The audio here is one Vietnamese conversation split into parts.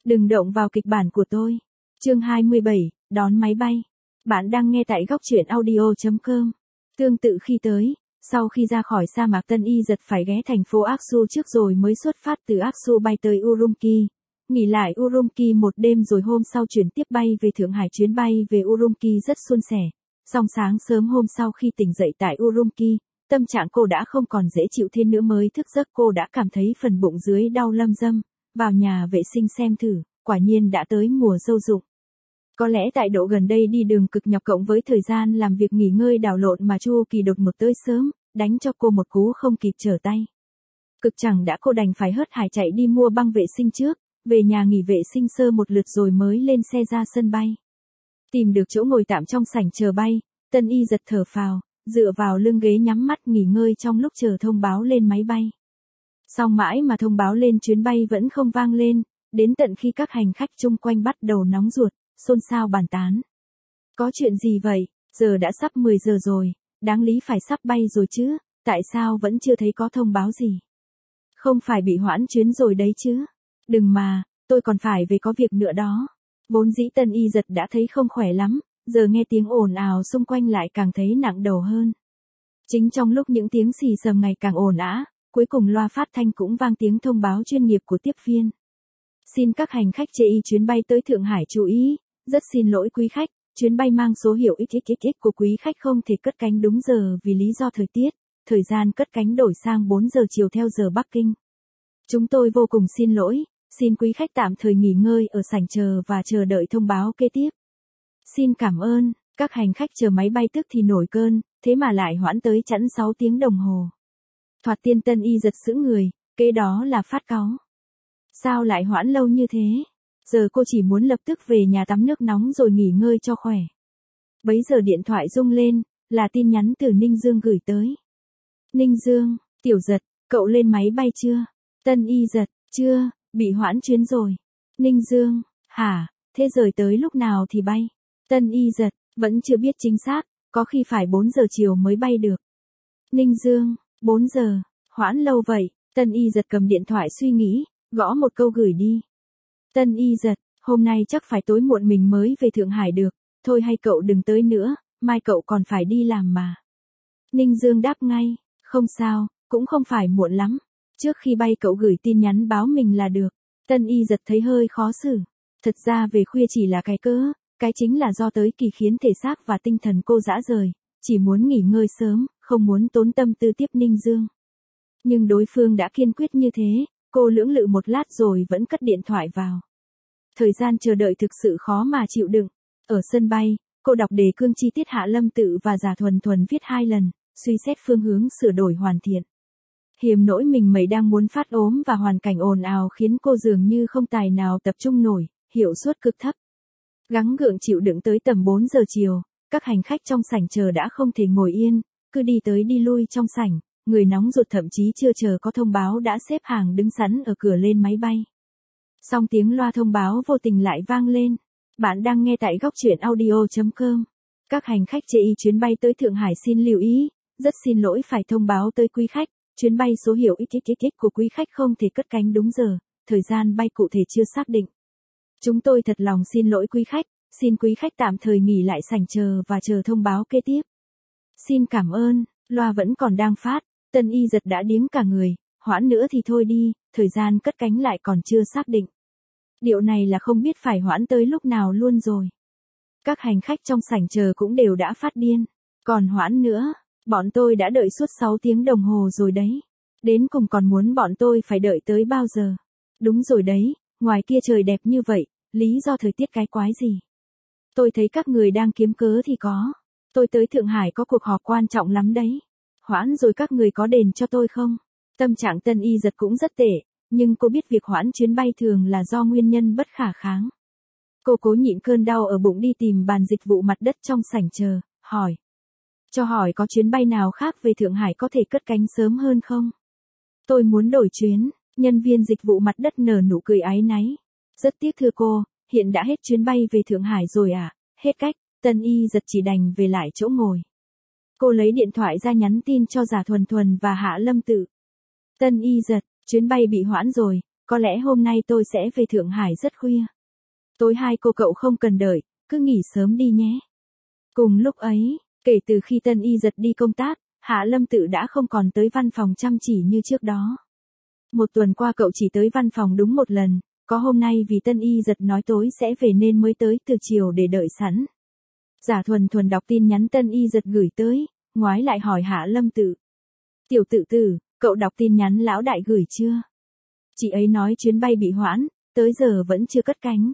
Đừng động vào kịch bản của tôi. Chương 27, đón máy bay. Bạn đang nghe tại góc truyện audio.com. Tương tự khi tới, sau khi ra khỏi sa mạc Tân Y Dật phải ghé thành phố Aksu trước rồi mới xuất phát từ Aksu bay tới Urumqi. Nghỉ lại Urumqi một đêm rồi hôm sau chuyển tiếp bay về Thượng Hải. Chuyến bay về Urumqi rất suôn sẻ. Song sáng sớm hôm sau khi tỉnh dậy tại Urumqi, tâm trạng cô đã không còn dễ chịu thêm nữa. Mới thức giấc cô đã cảm thấy phần bụng dưới đau lâm dâm. Vào nhà vệ sinh xem thử, quả nhiên đã tới mùa dâu rụng. Có lẽ tại độ gần đây đi đường cực nhọc cộng với thời gian làm việc nghỉ ngơi đảo lộn mà Chu Kỳ đột ngột tới sớm, đánh cho cô một cú không kịp trở tay. Cực chẳng đã cô đành phải hớt hải chạy đi mua băng vệ sinh trước, về nhà nghỉ vệ sinh sơ một lượt rồi mới lên xe ra sân bay. Tìm được chỗ ngồi tạm trong sảnh chờ bay, Tân Y Dật thở phào, dựa vào lưng ghế nhắm mắt nghỉ ngơi trong lúc chờ thông báo lên máy bay. Song mãi mà thông báo lên chuyến bay vẫn không vang lên, đến tận khi các hành khách chung quanh bắt đầu nóng ruột, xôn xao bàn tán. Có chuyện gì vậy, giờ đã sắp 10 giờ rồi, đáng lý phải sắp bay rồi chứ, tại sao vẫn chưa thấy có thông báo gì? Không phải bị hoãn chuyến rồi đấy chứ? Đừng mà, tôi còn phải về có việc nữa đó. Vốn dĩ Tân Y Dật đã thấy không khỏe lắm, giờ nghe tiếng ồn ào xung quanh lại càng thấy nặng đầu hơn. Chính trong lúc những tiếng xì xầm ngày càng ồn ào, cuối cùng loa phát thanh cũng vang tiếng thông báo chuyên nghiệp của tiếp viên. Xin các hành khách chê y chuyến bay tới Thượng Hải chú ý, rất xin lỗi quý khách, chuyến bay mang số hiệu XXX của quý khách không thể cất cánh đúng giờ vì lý do thời tiết, thời gian cất cánh đổi sang 4 giờ chiều theo giờ Bắc Kinh. Chúng tôi vô cùng xin lỗi, xin quý khách tạm thời nghỉ ngơi ở sảnh chờ và chờ đợi thông báo kế tiếp. Xin cảm ơn, các hành khách chờ máy bay tức thì nổi cơn, thế mà lại hoãn tới chẵn 6 tiếng đồng hồ. Thoạt tiên Tân Y Dật sững người, kế đó là phát cáu. Sao lại hoãn lâu như thế? Giờ cô chỉ muốn lập tức về nhà tắm nước nóng rồi nghỉ ngơi cho khỏe. Bấy giờ điện thoại rung lên, là tin nhắn từ Ninh Dương gửi tới. Ninh Dương, Tiểu Dật, cậu lên máy bay chưa? Tân Y Dật, chưa, bị hoãn chuyến rồi. Ninh Dương, hả, thế rời tới lúc nào thì bay? Tân Y Dật, vẫn chưa biết chính xác, có khi phải 4 giờ chiều mới bay được. Ninh Dương, 4 giờ, hoãn lâu vậy. Tân Y Dật cầm điện thoại suy nghĩ, gõ một câu gửi đi. Tân Y Dật, hôm nay chắc phải tối muộn mình mới về Thượng Hải được, thôi hay cậu đừng tới nữa, mai cậu còn phải đi làm mà. Ninh Dương đáp ngay, không sao, cũng không phải muộn lắm, trước khi bay cậu gửi tin nhắn báo mình là được. Tân Y Dật thấy hơi khó xử, thật ra về khuya chỉ là cái cớ, cái chính là do tới kỳ khiến thể xác và tinh thần cô rã rời, chỉ muốn nghỉ ngơi sớm, không muốn tốn tâm tư tiếp Ninh Dương. Nhưng đối phương đã kiên quyết như thế, cô lưỡng lự một lát rồi vẫn cất điện thoại vào. Thời gian chờ đợi thực sự khó mà chịu đựng. Ở sân bay, cô đọc đề cương chi tiết Hạ Lâm Tự và Giả Thuần Thuần viết 2 lần, suy xét phương hướng sửa đổi hoàn thiện. Hiềm nỗi mình mẩy đang muốn phát ốm và hoàn cảnh ồn ào khiến cô dường như không tài nào tập trung nổi, hiệu suất cực thấp. Gắng gượng chịu đựng tới tầm 4 giờ chiều, các hành khách trong sảnh chờ đã không thể ngồi yên, cứ đi tới đi lui trong sảnh. Người nóng ruột thậm chí chưa chờ có thông báo đã xếp hàng đứng sẵn ở cửa lên máy bay. Song tiếng loa thông báo vô tình lại vang lên. Bạn đang nghe tại góc truyện audio.com. Các hành khách chê y chuyến bay tới Thượng Hải xin lưu ý, rất xin lỗi phải thông báo tới quý khách, chuyến bay số hiệu XXX của quý khách không thể cất cánh đúng giờ, thời gian bay cụ thể chưa xác định. Chúng tôi thật lòng xin lỗi quý khách, xin quý khách tạm thời nghỉ lại sảnh chờ và chờ thông báo kế tiếp. Xin cảm ơn, loa vẫn còn đang phát. Tân Y Dật đã điếng cả người, hoãn nữa thì thôi đi, thời gian cất cánh lại còn chưa xác định. Điệu này là không biết phải hoãn tới lúc nào luôn rồi. Các hành khách trong sảnh chờ cũng đều đã phát điên. Còn hoãn nữa, bọn tôi đã đợi suốt 6 tiếng đồng hồ rồi đấy. Đến cùng còn muốn bọn tôi phải đợi tới bao giờ? Đúng rồi đấy, ngoài kia trời đẹp như vậy, lý do thời tiết cái quái gì? Tôi thấy các người đang kiếm cớ thì có. Tôi tới Thượng Hải có cuộc họp quan trọng lắm đấy. Hoãn rồi các người có đền cho tôi không? Tâm trạng Tân Y Dật cũng rất tệ, nhưng cô biết việc hoãn chuyến bay thường là do nguyên nhân bất khả kháng. Cô cố nhịn cơn đau ở bụng đi tìm bàn dịch vụ mặt đất trong sảnh chờ, hỏi. Cho hỏi có chuyến bay nào khác về Thượng Hải có thể cất cánh sớm hơn không? Tôi muốn đổi chuyến, nhân viên dịch vụ mặt đất nở nụ cười áy náy. Rất tiếc thưa cô, hiện đã hết chuyến bay về Thượng Hải rồi à, hết cách, Tân Y Dật chỉ đành về lại chỗ ngồi. Cô lấy điện thoại ra nhắn tin cho Giả Thuần Thuần và Hạ Lâm Tự. Tân Y Dật, chuyến bay bị hoãn rồi, có lẽ hôm nay tôi sẽ về Thượng Hải rất khuya. Tối 2 cậu không cần đợi, cứ nghỉ sớm đi nhé. Cùng lúc ấy, kể từ khi Tân Y Dật đi công tác, Hạ Lâm Tự đã không còn tới văn phòng chăm chỉ như trước đó. Một tuần qua cậu chỉ tới văn phòng đúng một lần, có hôm nay vì Tân Y Dật nói tối sẽ về nên mới tới từ chiều để đợi sẵn. Giả Thuần Thuần đọc tin nhắn Tân Y Dật gửi tới, ngoái lại hỏi Hạ Lâm Tự. Tiểu Tự Tử, cậu đọc tin nhắn lão đại gửi chưa? Chị ấy nói chuyến bay bị hoãn, tới giờ vẫn chưa cất cánh.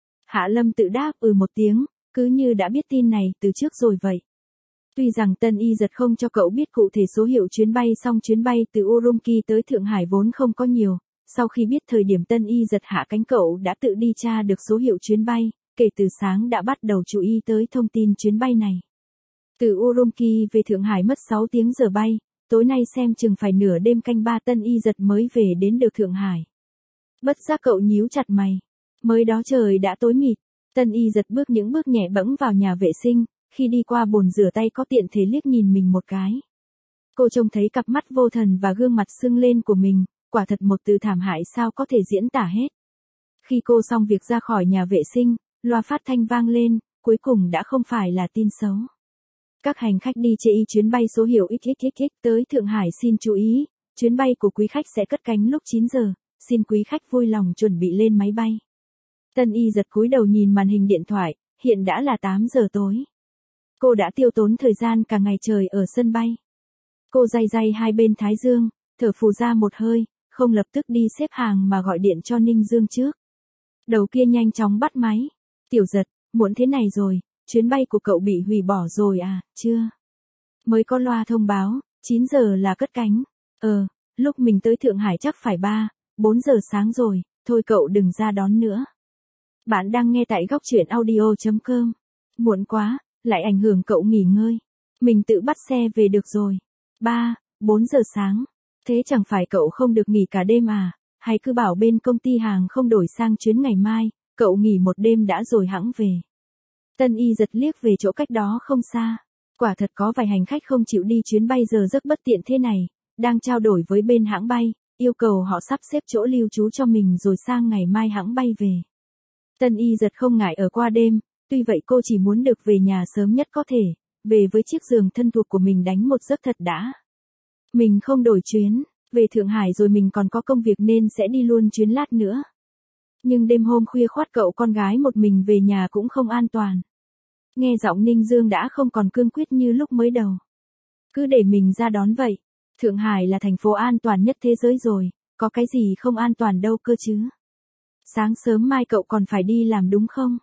Hạ Lâm Tự đáp một tiếng, cứ như đã biết tin này từ trước rồi vậy. Tuy rằng Tân Y Dật không cho cậu biết cụ thể số hiệu chuyến bay, song chuyến bay từ Urumqi tới Thượng Hải vốn không có nhiều. Sau khi biết thời điểm Tân Y Dật hạ cánh, cậu đã tự đi tra được số hiệu chuyến bay, kể từ sáng đã bắt đầu chú ý tới thông tin chuyến bay này. Từ Urumqi về Thượng Hải mất 6 tiếng giờ bay, tối nay xem chừng phải nửa đêm canh 3 Tân Y Dật mới về đến được Thượng Hải. Bất giác cậu nhíu chặt mày, mới đó trời đã tối mịt. Tân Y Dật bước những bước nhẹ bẫng vào nhà vệ sinh, khi đi qua bồn rửa tay có tiện thể liếc nhìn mình một cái. Cô trông thấy cặp mắt vô thần và gương mặt sưng lên của mình, quả thật một từ thảm hại sao có thể diễn tả hết. Khi cô xong việc ra khỏi nhà vệ sinh, loa phát thanh vang lên, cuối cùng đã không phải là tin xấu. Các hành khách đi trên chuyến bay số hiệu XXXX tới Thượng Hải xin chú ý, chuyến bay của quý khách sẽ cất cánh lúc 9 giờ, xin quý khách vui lòng chuẩn bị lên máy bay. Tân Y Dật cúi đầu nhìn màn hình điện thoại, hiện đã là 8 giờ tối. Cô đã tiêu tốn thời gian cả ngày trời ở sân bay. Cô day day hai bên thái dương, thở phù ra một hơi, không lập tức đi xếp hàng mà gọi điện cho Ninh Dương trước. Đầu kia nhanh chóng bắt máy. Tiểu Dật, muộn thế này rồi, chuyến bay của cậu bị hủy bỏ rồi à, chưa? Mới có loa thông báo, 9 giờ là cất cánh. Lúc mình tới Thượng Hải chắc phải 4 giờ sáng rồi, thôi cậu đừng ra đón nữa. Bạn đang nghe tại góc truyện audio.com. Muộn quá, lại ảnh hưởng cậu nghỉ ngơi. Mình tự bắt xe về được rồi. 4 giờ sáng. Thế chẳng phải cậu không được nghỉ cả đêm à? Hay cứ bảo bên công ty hàng không đổi sang chuyến ngày mai, cậu nghỉ một đêm đã rồi hẵng về. Tân Y Dật liếc về chỗ cách đó không xa. Quả thật có vài hành khách không chịu đi chuyến bay giờ giấc bất tiện thế này, đang trao đổi với bên hãng bay, yêu cầu họ sắp xếp chỗ lưu trú cho mình rồi sang ngày mai hãng bay về. Tân Y Dật không ngại ở qua đêm, tuy vậy cô chỉ muốn được về nhà sớm nhất có thể, về với chiếc giường thân thuộc của mình đánh một giấc thật đã. Mình không đổi chuyến, về Thượng Hải rồi mình còn có công việc nên sẽ đi luôn chuyến lát nữa. Nhưng đêm hôm khuya khoắt cậu con gái một mình về nhà cũng không an toàn. Nghe giọng Ninh Dương đã không còn cương quyết như lúc mới đầu. Cứ để mình ra đón vậy. Thượng Hải là thành phố an toàn nhất thế giới rồi, có cái gì không an toàn đâu cơ chứ. Sáng sớm mai cậu còn phải đi làm đúng không?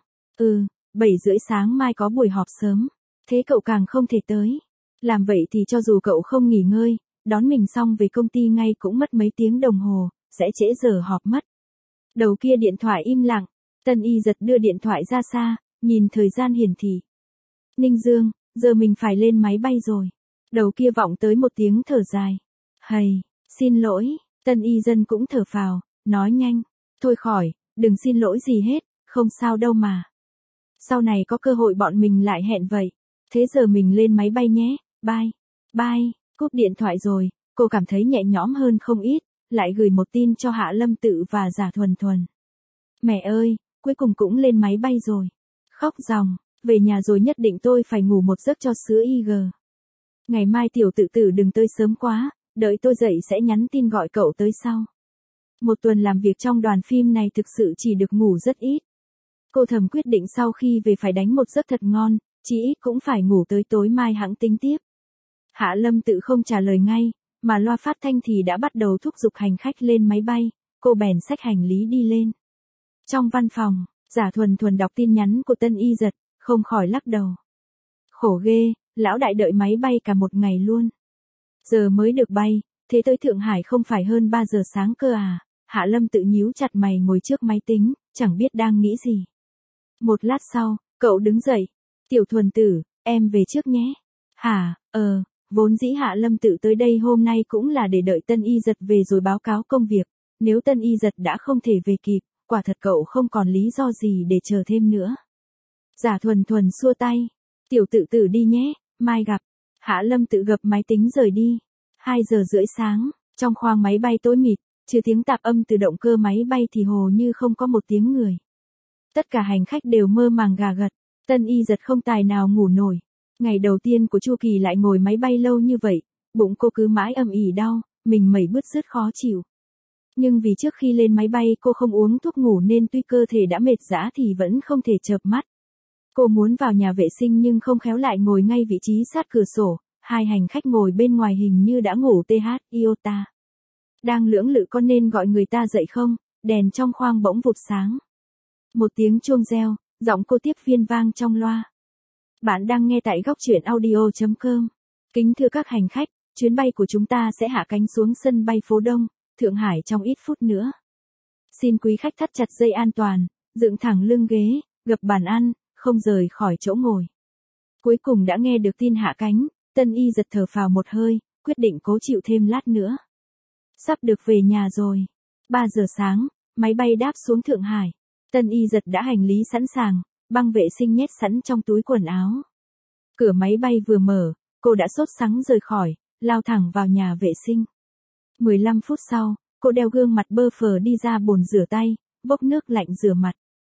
7:30 sáng mai có buổi họp sớm. Thế cậu càng không thể tới. Làm vậy thì cho dù cậu không nghỉ ngơi, đón mình xong về công ty ngay cũng mất mấy tiếng đồng hồ, sẽ trễ giờ họp mất. Đầu kia điện thoại im lặng, Tân Y Dật đưa điện thoại ra xa, nhìn thời gian hiển thị. Ninh Dương, giờ mình phải lên máy bay rồi. Đầu kia vọng tới một tiếng thở dài. Hầy, xin lỗi, Tân Y Dân cũng thở phào, nói nhanh. Thôi khỏi, đừng xin lỗi gì hết, không sao đâu mà. Sau này có cơ hội bọn mình lại hẹn vậy. Thế giờ mình lên máy bay nhé, bye. Cúp điện thoại rồi, cô cảm thấy nhẹ nhõm hơn không ít, lại gửi một tin cho Hạ Lâm Tự và Giả Thuần Thuần. Mẹ ơi, cuối cùng cũng lên máy bay rồi. Khóc ròng, về nhà rồi nhất định tôi phải ngủ một giấc cho sữa IG. Ngày mai Tiểu Tự Tử đừng tới sớm quá, đợi tôi dậy sẽ nhắn tin gọi cậu tới sau. Một tuần làm việc trong đoàn phim này thực sự chỉ được ngủ rất ít. Cô thầm quyết định sau khi về phải đánh một giấc thật ngon, chỉ ít cũng phải ngủ tới tối mai hẵng tính tiếp. Hạ Lâm Tự không trả lời ngay, mà loa phát thanh thì đã bắt đầu thúc giục hành khách lên máy bay, cô bèn xách hành lý đi lên. Trong văn phòng, Giả Thuần Thuần đọc tin nhắn của Tân Y Dật, không khỏi lắc đầu. Khổ ghê, lão đại đợi máy bay cả một ngày luôn. Giờ mới được bay, thế tới Thượng Hải không phải hơn 3 giờ sáng cơ à? Hạ Lâm Tự nhíu chặt mày ngồi trước máy tính, chẳng biết đang nghĩ gì. Một lát sau, cậu đứng dậy. Tiểu Thuần Tử, em về trước nhé. Hả, vốn dĩ Hạ Lâm Tự tới đây hôm nay cũng là để đợi Tân Y Dật về rồi báo cáo công việc. Nếu Tân Y Dật đã không thể về kịp, quả thật cậu không còn lý do gì để chờ thêm nữa. Giả Thuần Thuần xua tay. Tiểu Tự Tử đi nhé, mai gặp. Hạ Lâm Tự gập máy tính rời đi. 2:30 sáng, trong khoang máy bay tối mịt, trừ tiếng tạp âm từ động cơ máy bay thì hồ như không có một tiếng người. Tất cả hành khách đều mơ màng gà gật, Tân Y Dật không tài nào ngủ nổi. Ngày đầu tiên của Chu Kỳ lại ngồi máy bay lâu như vậy, bụng cô cứ mãi ầm ĩ đau, mình mẩy bứt rứt khó chịu. Nhưng vì trước khi lên máy bay cô không uống thuốc ngủ nên tuy cơ thể đã mệt rã thì vẫn không thể chợp mắt. Cô muốn vào nhà vệ sinh nhưng không khéo lại ngồi ngay vị trí sát cửa sổ, hai hành khách ngồi bên ngoài hình như đã ngủ iota. Đang lưỡng lự có nên gọi người ta dậy không, đèn trong khoang bỗng vụt sáng. Một tiếng chuông reo, giọng cô tiếp viên vang trong loa. Bạn đang nghe tại góc truyện audio.com. Kính thưa các hành khách, chuyến bay của chúng ta sẽ hạ cánh xuống sân bay phố Đông, Thượng Hải trong ít phút nữa. Xin quý khách thắt chặt dây an toàn, dựng thẳng lưng ghế, gập bàn ăn, không rời khỏi chỗ ngồi. Cuối cùng đã nghe được tin hạ cánh, Tân Y Dật thở phào một hơi, quyết định cố chịu thêm lát nữa. Sắp được về nhà rồi. 3 giờ sáng, máy bay đáp xuống Thượng Hải. Tân Y Dật đã hành lý sẵn sàng, băng vệ sinh nhét sẵn trong túi quần áo. Cửa máy bay vừa mở, cô đã sốt sắng rời khỏi, lao thẳng vào nhà vệ sinh. 15 phút sau, cô đeo gương mặt bơ phờ đi ra bồn rửa tay, bốc nước lạnh rửa mặt.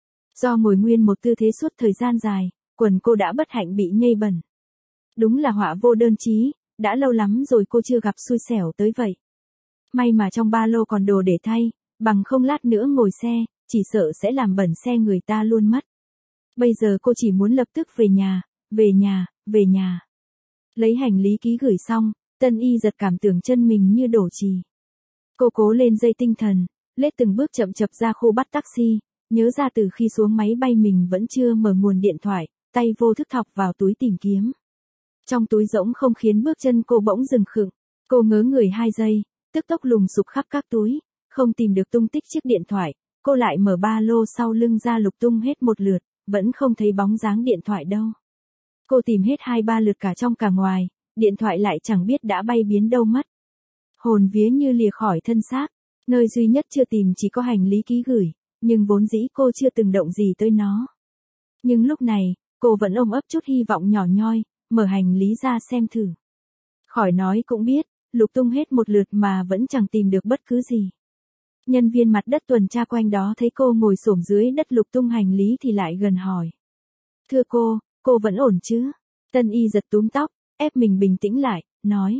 Do ngồi nguyên một tư thế suốt thời gian dài, quần cô đã bất hạnh bị nhây bẩn. Đúng là họa vô đơn chí, đã lâu lắm rồi cô chưa gặp xui xẻo tới vậy. May mà trong ba lô còn đồ để thay, bằng không lát nữa ngồi xe, chỉ sợ sẽ làm bẩn xe người ta luôn mất. Bây giờ cô chỉ muốn lập tức về nhà, về nhà, về nhà. Lấy hành lý ký gửi xong, Tân Y Dật cảm tưởng chân mình như đổ chì. Cô cố lên dây tinh thần, lết từng bước chậm chậm ra khu bắt taxi, nhớ ra từ khi xuống máy bay mình vẫn chưa mở nguồn điện thoại, tay vô thức thọc vào túi tìm kiếm. Trong túi rỗng không khiến bước chân cô bỗng dừng khựng, cô ngớ người 2 giây, tức tốc lùng sục khắp các túi, không tìm được tung tích chiếc điện thoại, cô lại mở ba lô sau lưng ra lục tung hết một lượt, vẫn không thấy bóng dáng điện thoại đâu. Cô tìm hết 2-3 lượt cả trong cả ngoài, điện thoại lại chẳng biết đã bay biến đâu mất. Hồn vía như lìa khỏi thân xác, nơi duy nhất chưa tìm chỉ có hành lý ký gửi, nhưng vốn dĩ cô chưa từng động gì tới nó. Nhưng lúc này, cô vẫn ôm ấp chút hy vọng nhỏ nhoi, mở hành lý ra xem thử. Khỏi nói cũng biết, lục tung hết một lượt mà vẫn chẳng tìm được bất cứ gì. Nhân viên mặt đất tuần tra quanh đó thấy cô ngồi xổm dưới đất lục tung hành lý thì lại gần hỏi. Thưa cô vẫn ổn chứ? Tân Y Dật túm tóc, ép mình bình tĩnh lại, nói.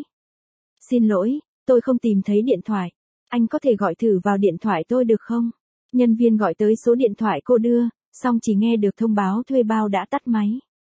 Xin lỗi, tôi không tìm thấy điện thoại. Anh có thể gọi thử vào điện thoại tôi được không? Nhân viên gọi tới số điện thoại cô đưa, xong chỉ nghe được thông báo thuê bao đã tắt máy.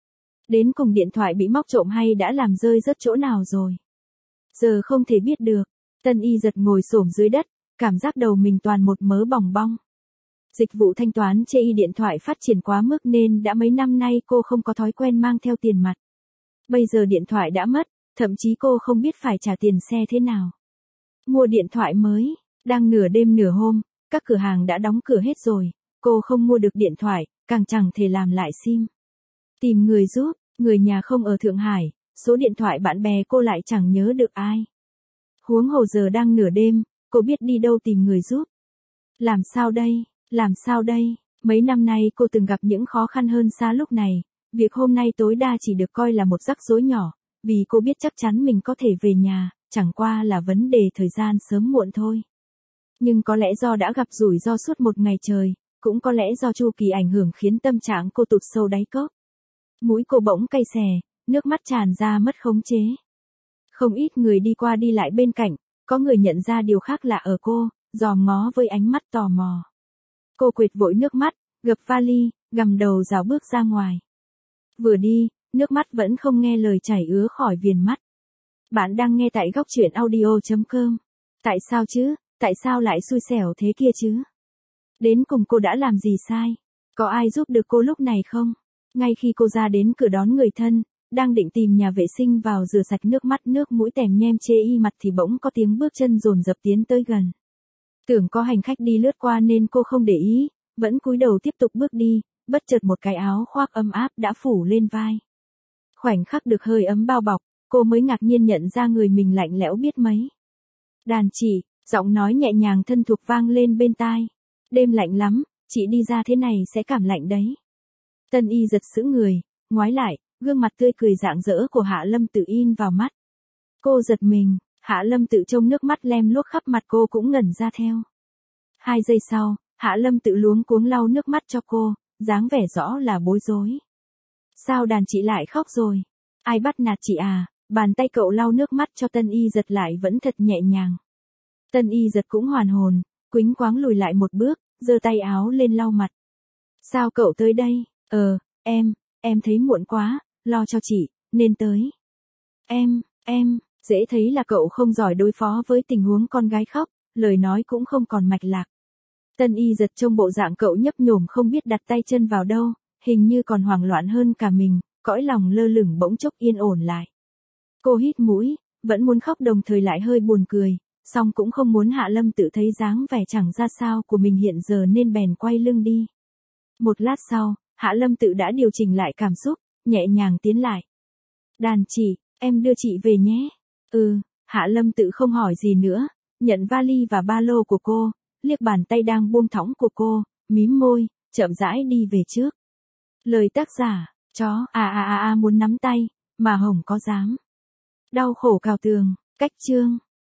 Đến cùng điện thoại bị móc trộm hay đã làm rơi rớt chỗ nào rồi? Giờ không thể biết được. Tân Y Dật ngồi xổm dưới đất, cảm giác đầu mình toàn một mớ bòng bong. Dịch vụ thanh toán chê y điện thoại phát triển quá mức nên đã mấy năm nay cô không có thói quen mang theo tiền mặt. Bây giờ điện thoại đã mất, thậm chí cô không biết phải trả tiền xe thế nào. Mua điện thoại mới, đang nửa đêm nửa hôm, các cửa hàng đã đóng cửa hết rồi, cô không mua được điện thoại, càng chẳng thể làm lại sim. Tìm người giúp, người nhà không ở Thượng Hải, số điện thoại bạn bè cô lại chẳng nhớ được ai. Huống hồ giờ đang nửa đêm, cô biết đi đâu tìm người giúp. Làm sao đây? Mấy năm nay cô từng gặp những khó khăn hơn xa lúc này, việc hôm nay tối đa chỉ được coi là một rắc rối nhỏ, vì cô biết chắc chắn mình có thể về nhà, chẳng qua là vấn đề thời gian sớm muộn thôi. Nhưng có lẽ do đã gặp rủi ro suốt một ngày trời, cũng có lẽ do chu kỳ ảnh hưởng khiến tâm trạng cô tụt sâu đáy cốc. Mũi cô bỗng cay xè, nước mắt tràn ra mất khống chế. Không ít người đi qua đi lại bên cạnh, có người nhận ra điều khác lạ ở cô, dòm ngó với ánh mắt tò mò. Cô quệt vội nước mắt, gập vali, gầm đầu rảo bước ra ngoài. Vừa đi, nước mắt vẫn không nghe lời chảy ứa khỏi viền mắt. Bạn đang nghe tại góc truyện audio.com. Tại sao chứ, tại sao lại xui xẻo thế kia chứ? Đến cùng cô đã làm gì sai? Có ai giúp được cô lúc này không? Ngay khi cô ra đến cửa đón người thân, đang định tìm nhà vệ sinh vào rửa sạch nước mắt nước mũi tèm nhem chê y mặt thì bỗng có tiếng bước chân dồn dập tiến tới gần. Tưởng có hành khách đi lướt qua nên cô không để ý, vẫn cúi đầu tiếp tục bước đi, bất chợt một cái áo khoác ấm áp đã phủ lên vai. Khoảnh khắc được hơi ấm bao bọc, cô mới ngạc nhiên nhận ra người mình lạnh lẽo biết mấy. Đàn chị, giọng nói nhẹ nhàng thân thuộc vang lên bên tai. Đêm lạnh lắm, chị đi ra thế này sẽ cảm lạnh đấy. Tân Y giật sững người, ngoái lại, gương mặt tươi cười rạng rỡ của Hạ Lâm Tử in vào mắt. Cô giật mình, Hạ Lâm Tự trông nước mắt lem luốc khắp mặt cô cũng ngẩn ra theo. 2 giây sau, Hạ Lâm Tự luống cuống lau nước mắt cho cô, dáng vẻ rõ là bối rối. Sao đàn chị lại khóc rồi? Ai bắt nạt chị à? Bàn tay cậu lau nước mắt cho Tân Y Dật lại vẫn thật nhẹ nhàng. Tân Y Dật cũng hoàn hồn, quĩnh quáng lùi lại một bước, giơ tay áo lên lau mặt. Sao cậu tới đây? Em thấy muộn quá, lo cho chị, nên tới. Dễ thấy là cậu không giỏi đối phó với tình huống con gái khóc, lời nói cũng không còn mạch lạc. Tân Y Dật trông bộ dạng cậu nhấp nhổm không biết đặt tay chân vào đâu, hình như còn hoảng loạn hơn cả mình, cõi lòng lơ lửng bỗng chốc yên ổn lại. Cô hít mũi, vẫn muốn khóc đồng thời lại hơi buồn cười, song cũng không muốn Hạ Lâm Tự thấy dáng vẻ chẳng ra sao của mình hiện giờ nên bèn quay lưng đi. Một lát sau, Hạ Lâm Tự đã điều chỉnh lại cảm xúc, nhẹ nhàng tiến lại. Đàn chị, em đưa chị về nhé. Hạ Lâm Tự không hỏi gì nữa, nhận vali và ba lô của cô, liếc bàn tay đang buông thõng của cô, mím môi, chậm rãi đi về trước. Lời tác giả, chó muốn nắm tay, mà hồng có dám. Đau khổ cào tường, cách chương.